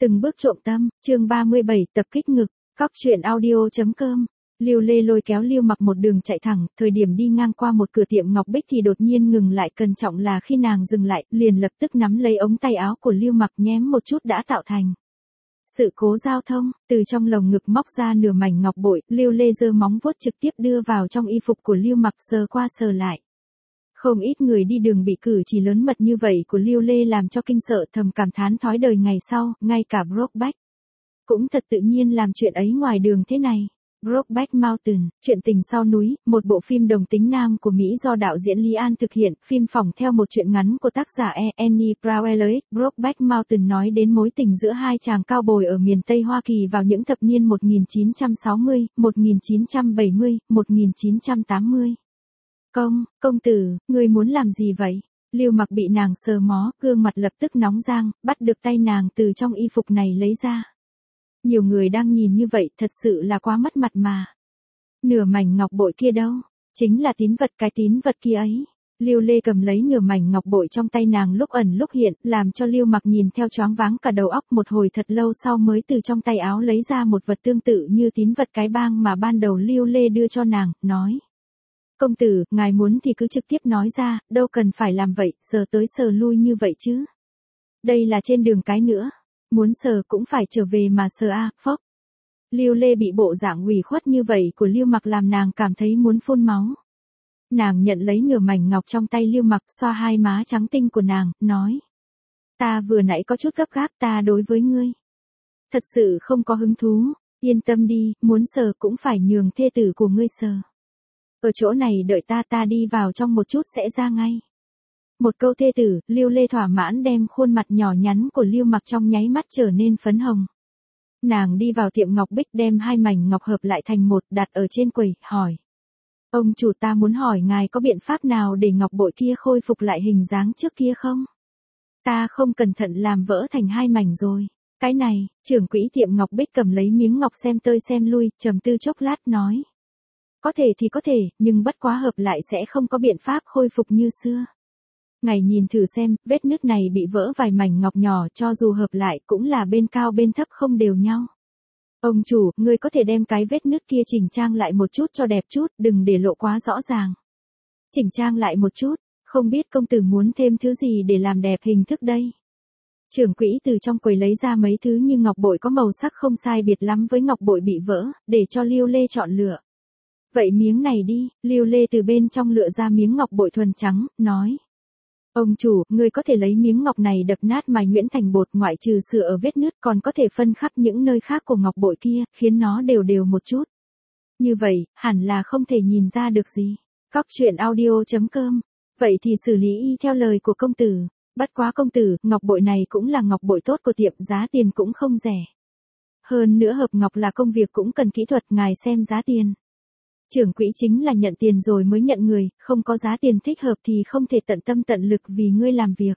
Từng bước trộm tâm, chương 37 tập kích ngực, cóc truyện audio.com. Lưu Lê lôi kéo Lưu Mặc một đường chạy thẳng, thời điểm đi ngang qua một cửa tiệm ngọc bích thì đột nhiên ngừng lại, cẩn trọng là khi nàng dừng lại, liền lập tức nắm lấy ống tay áo của Lưu Mặc nhém một chút đã tạo thành sự cố giao thông. Từ trong lồng ngực móc ra nửa mảnh ngọc bội, Lưu Lê giơ móng vuốt trực tiếp đưa vào trong y phục của Lưu Mặc, sờ qua sờ lại. Không ít người đi đường bị cử chỉ lớn mật như vậy của Lưu Lê làm cho kinh sợ, thầm cảm thán thói đời ngày sau, ngay cả Brokeback cũng thật tự nhiên làm chuyện ấy ngoài đường thế này. Brokeback Mountain, chuyện tình sau núi, một bộ phim đồng tính nam của Mỹ do đạo diễn Lý An thực hiện, phim phỏng theo một truyện ngắn của tác giả Annie Proulx. Brokeback Mountain nói đến mối tình giữa hai chàng cao bồi ở miền Tây Hoa Kỳ vào những thập niên 1960, 1970, 1980. Công tử, ngươi muốn làm gì vậy? Lưu Mặc bị nàng sờ mó, gương mặt lập tức nóng rang, bắt được tay nàng từ trong y phục này lấy ra. Nhiều người đang nhìn như vậy, thật sự là quá mất mặt mà. Nửa mảnh ngọc bội kia đâu? Chính là tín vật, cái tín vật kia ấy. Lưu Lê cầm lấy nửa mảnh ngọc bội trong tay nàng lúc ẩn lúc hiện, làm cho Lưu Mặc nhìn theo choáng váng cả đầu óc, một hồi thật lâu sau mới từ trong tay áo lấy ra một vật tương tự như tín vật cái bang mà ban đầu Lưu Lê đưa cho nàng, nói. Công tử, ngài muốn thì cứ trực tiếp nói ra, đâu cần phải làm vậy, sờ tới sờ lui như vậy chứ. Đây là trên đường cái nữa. Muốn sờ cũng phải trở về mà sờ phốc. Lưu Lê bị bộ dạng ủy khuất như vậy của Lưu Mặc làm nàng cảm thấy muốn phun máu. Nàng nhận lấy nửa mảnh ngọc trong tay Lưu Mặc, xoa hai má trắng tinh của nàng, nói. Ta vừa nãy có chút gấp gáp, ta đối với ngươi. Thật sự không có hứng thú, yên tâm đi, muốn sờ cũng phải nhường thê tử của ngươi sờ. Ở chỗ này đợi ta đi vào trong một chút sẽ ra ngay. Một câu thê tử, Lưu Lê thỏa mãn đem khuôn mặt nhỏ nhắn của Lưu Mặc trong nháy mắt trở nên phấn hồng. Nàng đi vào tiệm ngọc bích đem hai mảnh ngọc hợp lại thành một, đặt ở trên quầy, hỏi. Ông chủ, ta muốn hỏi ngài có biện pháp nào để ngọc bội kia khôi phục lại hình dáng trước kia không? Ta không cẩn thận làm vỡ thành hai mảnh rồi. Cái này, trưởng quỹ tiệm ngọc bích cầm lấy miếng ngọc xem tơi xem lui, trầm tư chốc lát nói. Có thể thì có thể, nhưng bất quá hợp lại sẽ không có biện pháp khôi phục như xưa. Ngài nhìn thử xem, vết nứt này bị vỡ vài mảnh ngọc nhỏ, cho dù hợp lại cũng là bên cao bên thấp không đều nhau. Ông chủ, ngươi có thể đem cái vết nứt kia chỉnh trang lại một chút cho đẹp chút, đừng để lộ quá rõ ràng. Chỉnh trang lại một chút, không biết công tử muốn thêm thứ gì để làm đẹp hình thức đây. Trưởng quỹ từ trong quầy lấy ra mấy thứ như ngọc bội có màu sắc không sai biệt lắm với ngọc bội bị vỡ, để cho Lưu Lê chọn lựa. Vậy miếng này đi, Lưu Lê từ bên trong lựa ra miếng ngọc bội thuần trắng, nói. Ông chủ, ngươi có thể lấy miếng ngọc này đập nát mài nhuyễn thành bột, ngoại trừ sửa ở vết nứt còn có thể phân khắp những nơi khác của ngọc bội kia, khiến nó đều đều một chút. Như vậy, hẳn là không thể nhìn ra được gì. Cóc truyện audio.com. Vậy thì xử lý y theo lời của công tử. Bất quá công tử, ngọc bội này cũng là ngọc bội tốt của tiệm, giá tiền cũng không rẻ. Hơn nữa hợp ngọc là công việc cũng cần kỹ thuật, ngài xem giá tiền. Trưởng quỹ chính là nhận tiền rồi mới nhận người, không có giá tiền thích hợp thì không thể tận tâm tận lực vì ngươi làm việc.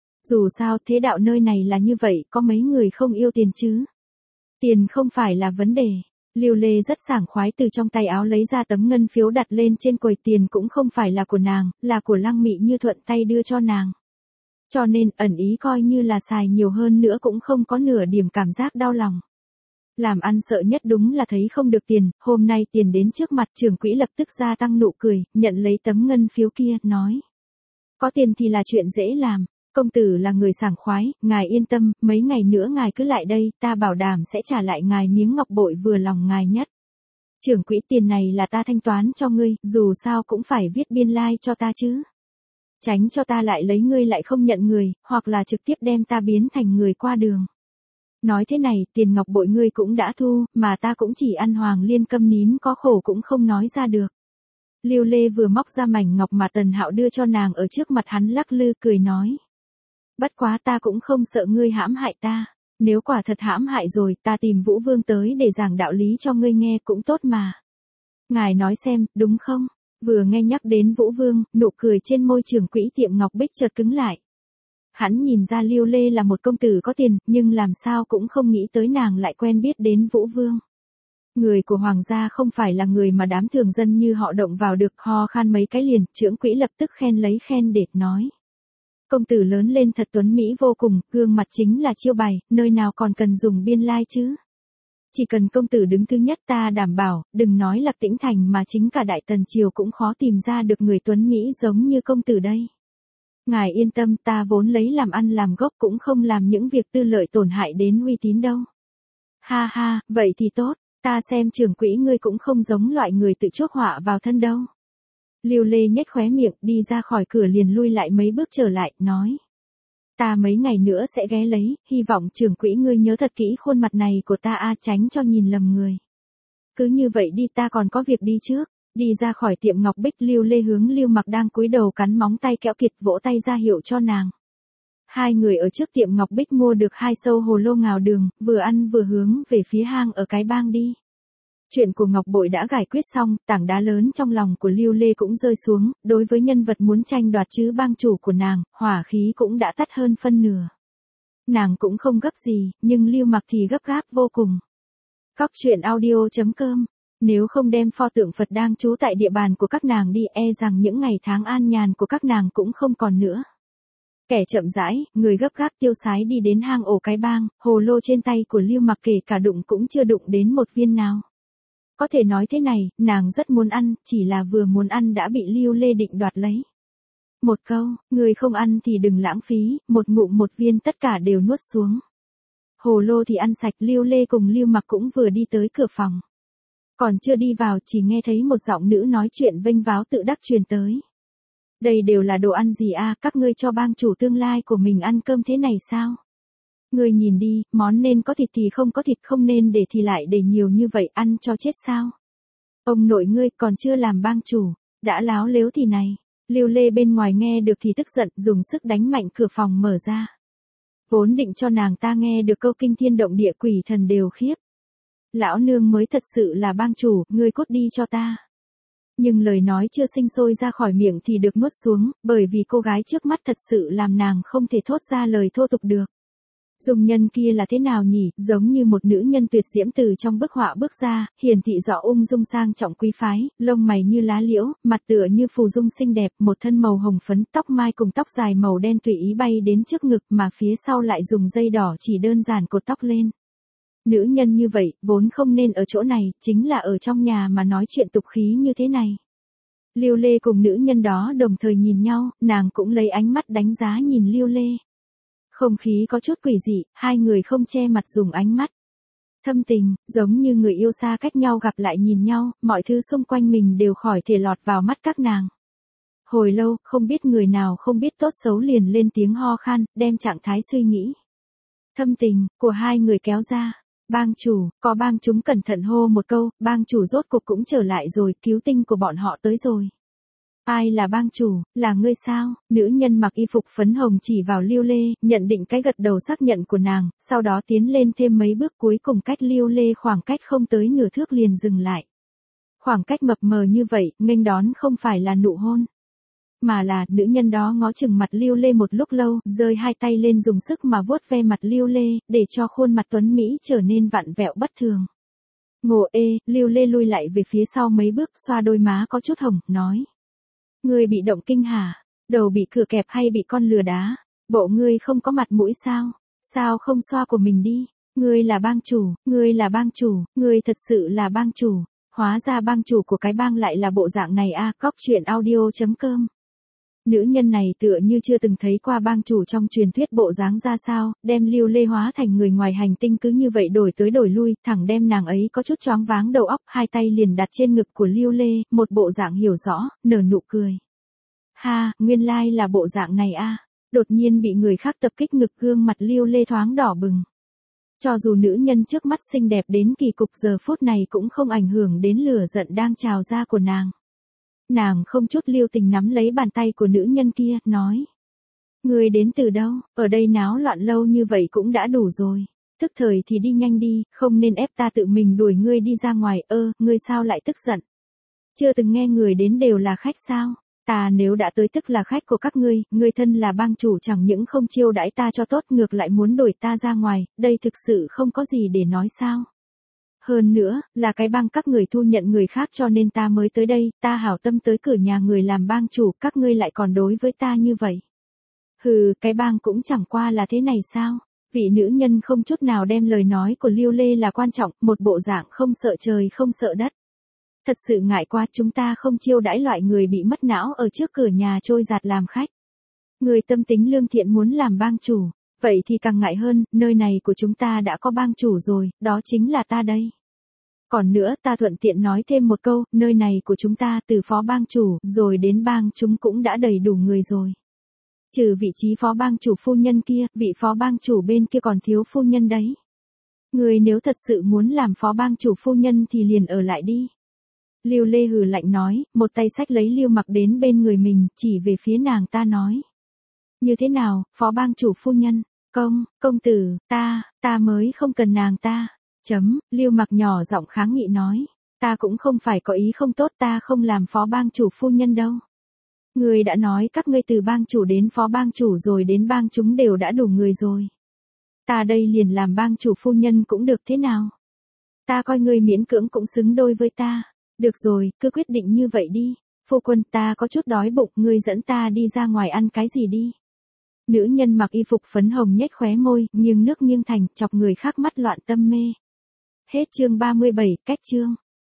Dù sao thế đạo nơi này là như vậy, có mấy người không yêu tiền chứ. Tiền không phải là vấn đề. Lưu Lê rất sảng khoái từ trong tay áo lấy ra tấm ngân phiếu đặt lên trên quầy, tiền cũng không phải là của nàng, là của Lăng Mị Như thuận tay đưa cho nàng. Cho nên ẩn ý coi như là xài nhiều hơn nữa cũng không có nửa điểm cảm giác đau lòng. Làm ăn sợ nhất đúng là thấy không được tiền, hôm nay tiền đến trước mặt, trưởng quỹ lập tức gia tăng nụ cười, nhận lấy tấm ngân phiếu kia, nói. Có tiền thì là chuyện dễ làm, công tử là người sảng khoái, ngài yên tâm, mấy ngày nữa ngài cứ lại đây, ta bảo đảm sẽ trả lại ngài miếng ngọc bội vừa lòng ngài nhất. Trưởng quỹ, tiền này là ta thanh toán cho ngươi, dù sao cũng phải viết biên lai cho ta chứ. Tránh cho ta lại lấy ngươi lại không nhận người, hoặc là trực tiếp đem ta biến thành người qua đường. Nói thế này, tiền ngọc bội ngươi cũng đã thu, mà ta cũng chỉ ăn hoàng liên câm nín có khổ cũng không nói ra được. Lưu Lê vừa móc ra mảnh ngọc mà Tần Hạo đưa cho nàng ở trước mặt hắn, lắc lư cười nói. Bất quá ta cũng không sợ ngươi hãm hại ta, nếu quả thật hãm hại rồi, ta tìm Vũ Vương tới để giảng đạo lý cho ngươi nghe cũng tốt mà. Ngài nói xem, đúng không? Vừa nghe nhắc đến Vũ Vương, nụ cười trên môi trưởng quỹ tiệm ngọc bích chợt cứng lại. Hắn nhìn ra Lưu Lê là một công tử có tiền, nhưng làm sao cũng không nghĩ tới nàng lại quen biết đến Vũ Vương. Người của hoàng gia không phải là người mà đám thường dân như họ động vào được, ho khan mấy cái liền, trưởng quỹ lập tức khen lấy khen để nói. Công tử lớn lên thật tuấn mỹ vô cùng, gương mặt chính là chiêu bài, nơi nào còn cần dùng biên lai chứ. Chỉ cần công tử đứng thứ nhất ta đảm bảo, đừng nói Lạc Tĩnh Thành mà chính cả Đại Tần Triều cũng khó tìm ra được người tuấn Mỹ giống như công tử đây. Ngài yên tâm, ta vốn lấy làm ăn làm gốc cũng không làm những việc tư lợi tổn hại đến uy tín đâu. Ha ha, vậy thì tốt, ta xem trưởng quỹ ngươi cũng không giống loại người tự chuốc họa vào thân đâu. Lưu Lê nhếch khóe miệng, đi ra khỏi cửa liền lui lại mấy bước trở lại, nói. Ta mấy ngày nữa sẽ ghé lấy, hy vọng trưởng quỹ ngươi nhớ thật kỹ khuôn mặt này của ta tránh cho nhìn lầm người. Cứ như vậy đi, ta còn có việc đi trước. Đi ra khỏi tiệm ngọc bích, Lưu Lê hướng Lưu Mặc đang cúi đầu cắn móng tay kẽo kiệt vỗ tay ra hiệu cho nàng. Hai người ở trước tiệm ngọc bích mua được 2 sâu hồ lô ngào đường, vừa ăn vừa hướng về phía hang ở cái bang đi. Chuyện của Ngọc Bội đã giải quyết xong, tảng đá lớn trong lòng của Lưu Lê cũng rơi xuống, đối với nhân vật muốn tranh đoạt chứ bang chủ của nàng, hỏa khí cũng đã tắt hơn phân nửa. Nàng cũng không gấp gì, nhưng Lưu Mặc thì gấp gáp vô cùng. Cóc truyện audio.com. Nếu không đem pho tượng Phật đang trú tại địa bàn của các nàng đi, e rằng những ngày tháng an nhàn của các nàng cũng không còn nữa. Kẻ chậm rãi, người gấp gáp tiêu sái đi đến hang ổ cái bang, hồ lô trên tay của Lưu Mặc kể cả đụng cũng chưa đụng đến một viên nào. Có thể nói thế này, nàng rất muốn ăn, chỉ là vừa muốn ăn đã bị Lưu Lê định đoạt lấy. Một câu, người không ăn thì đừng lãng phí, một ngụm một viên tất cả đều nuốt xuống. Hồ lô thì ăn sạch, Lưu Lê cùng Lưu Mặc cũng vừa đi tới cửa phòng. Còn chưa đi vào chỉ nghe thấy một giọng nữ nói chuyện vênh váo tự đắc truyền tới. Đây đều là đồ ăn gì các ngươi cho bang chủ tương lai của mình ăn cơm thế này sao? Ngươi nhìn đi, món nên có thịt thì không có thịt, không nên để thì lại để nhiều như vậy, ăn cho chết sao? Ông nội ngươi còn chưa làm bang chủ, đã láo lếu thì này. Lưu Lê bên ngoài nghe được thì tức giận, dùng sức đánh mạnh cửa phòng mở ra. Vốn định cho nàng ta nghe được câu kinh thiên động địa quỷ thần đều khiếp. Lão nương mới thật sự là bang chủ, ngươi cút đi cho ta. Nhưng lời nói chưa sinh sôi ra khỏi miệng thì được nuốt xuống, bởi vì cô gái trước mắt thật sự làm nàng không thể thốt ra lời thô tục được. Dung nhân kia là thế nào nhỉ, giống như một nữ nhân tuyệt diễm từ trong bức họa bước ra, hiển thị rõ ung dung sang trọng quý phái, lông mày như lá liễu, mặt tựa như phù dung xinh đẹp, một thân màu hồng phấn, tóc mai cùng tóc dài màu đen tùy ý bay đến trước ngực mà phía sau lại dùng dây đỏ chỉ đơn giản cột tóc lên. Nữ nhân như vậy, vốn không nên ở chỗ này, chính là ở trong nhà mà nói chuyện tục khí như thế này. Lưu Lê cùng nữ nhân đó đồng thời nhìn nhau, nàng cũng lấy ánh mắt đánh giá nhìn Lưu Lê. Không khí có chút quỷ dị, hai người không che mặt dùng ánh mắt thâm tình, giống như người yêu xa cách nhau gặp lại nhìn nhau, mọi thứ xung quanh mình đều khỏi thể lọt vào mắt các nàng. Hồi lâu, không biết người nào không biết tốt xấu liền lên tiếng ho khan, đem trạng thái suy nghĩ thâm tình của hai người kéo ra. Bang chủ, có bang chúng cẩn thận hô một câu, bang chủ rốt cục cũng trở lại rồi, cứu tinh của bọn họ tới rồi. Ai là bang chủ, là ngươi sao? Nữ nhân mặc y phục phấn hồng chỉ vào Lưu Lê, nhận định cái gật đầu xác nhận của nàng, sau đó tiến lên thêm mấy bước cuối cùng cách Lưu Lê khoảng cách không tới nửa thước liền dừng lại. Khoảng cách mập mờ như vậy, nghênh đón không phải là nụ hôn. Mà là, nữ nhân đó ngó chừng mặt Lưu Lê một lúc lâu, giơ hai tay lên dùng sức mà vuốt ve mặt Lưu Lê, để cho khuôn mặt tuấn Mỹ trở nên vặn vẹo bất thường. Ngộ Lưu Lê lui lại về phía sau mấy bước, xoa đôi má có chút hồng, nói. Ngươi bị động kinh hả? Đầu bị cửa kẹp hay bị con lừa đá? Bộ ngươi không có mặt mũi sao? Sao không xoa của mình đi? Ngươi là bang chủ, ngươi là bang chủ, ngươi thật sự là bang chủ. Hóa ra bang chủ của cái bang lại là bộ dạng này Cóc truyện audio.com. Nữ nhân này tựa như chưa từng thấy qua bang chủ trong truyền thuyết bộ dáng ra sao, đem Lưu Lê hóa thành người ngoài hành tinh cứ như vậy đổi tới đổi lui, thẳng đem nàng ấy có chút choáng váng đầu óc, hai tay liền đặt trên ngực của Lưu Lê, một bộ dạng hiểu rõ, nở nụ cười. Ha, nguyên lai là bộ dạng này Đột nhiên bị người khác tập kích ngực, gương mặt Lưu Lê thoáng đỏ bừng. Cho dù nữ nhân trước mắt xinh đẹp đến kỳ cục giờ phút này cũng không ảnh hưởng đến lửa giận đang trào ra của nàng. Nàng không chút lưu tình nắm lấy bàn tay của nữ nhân kia, nói. Ngươi đến từ đâu, ở đây náo loạn lâu như vậy cũng đã đủ rồi. Tức thời thì đi nhanh đi, không nên ép ta tự mình đuổi ngươi đi ra ngoài. Ngươi sao lại tức giận? Chưa từng nghe người đến đều là khách sao? Ta nếu đã tới tức là khách của các ngươi thân là bang chủ chẳng những không chiêu đãi ta cho tốt ngược lại muốn đuổi ta ra ngoài, đây thực sự không có gì để nói sao? Hơn nữa, là cái bang các người thu nhận người khác cho nên ta mới tới đây, ta hảo tâm tới cửa nhà người làm bang chủ, các ngươi lại còn đối với ta như vậy. Hừ, cái bang cũng chẳng qua là thế này sao? Vị nữ nhân không chút nào đem lời nói của Lưu Lê là quan trọng, một bộ dạng không sợ trời không sợ đất. Thật sự ngại quá, chúng ta không chiêu đãi loại người bị mất não ở trước cửa nhà trôi giạt làm khách. Người tâm tính lương thiện muốn làm bang chủ, vậy thì càng ngại hơn, nơi này của chúng ta đã có bang chủ rồi, đó chính là ta đây. Còn nữa ta thuận tiện nói thêm một câu, nơi này của chúng ta từ phó bang chủ rồi đến bang chúng cũng đã đầy đủ người rồi. Trừ vị trí phó bang chủ phu nhân kia, vị phó bang chủ bên kia còn thiếu phu nhân đấy. Người nếu thật sự muốn làm phó bang chủ phu nhân thì liền ở lại đi. Lưu Lê hừ lạnh nói, một tay xách lấy Lưu Mặc đến bên người mình, chỉ về phía nàng ta nói. Như thế nào, phó bang chủ phu nhân, công tử, ta mới không cần nàng ta. Lưu Mặc nhỏ giọng kháng nghị nói, ta cũng không phải có ý không tốt, ta không làm phó bang chủ phu nhân đâu. Người đã nói các ngươi từ bang chủ đến phó bang chủ rồi đến bang chúng đều đã đủ người rồi. Ta đây liền làm bang chủ phu nhân cũng được, thế nào? Ta coi ngươi miễn cưỡng cũng xứng đôi với ta. Được rồi, cứ quyết định như vậy đi. Phu quân, ta có chút đói bụng, ngươi dẫn ta đi ra ngoài ăn cái gì đi. Nữ nhân mặc y phục phấn hồng nhếch khóe môi, nghiêng nước nghiêng thành, chọc người khác mắt loạn tâm mê. Hết chương 37, cách chương.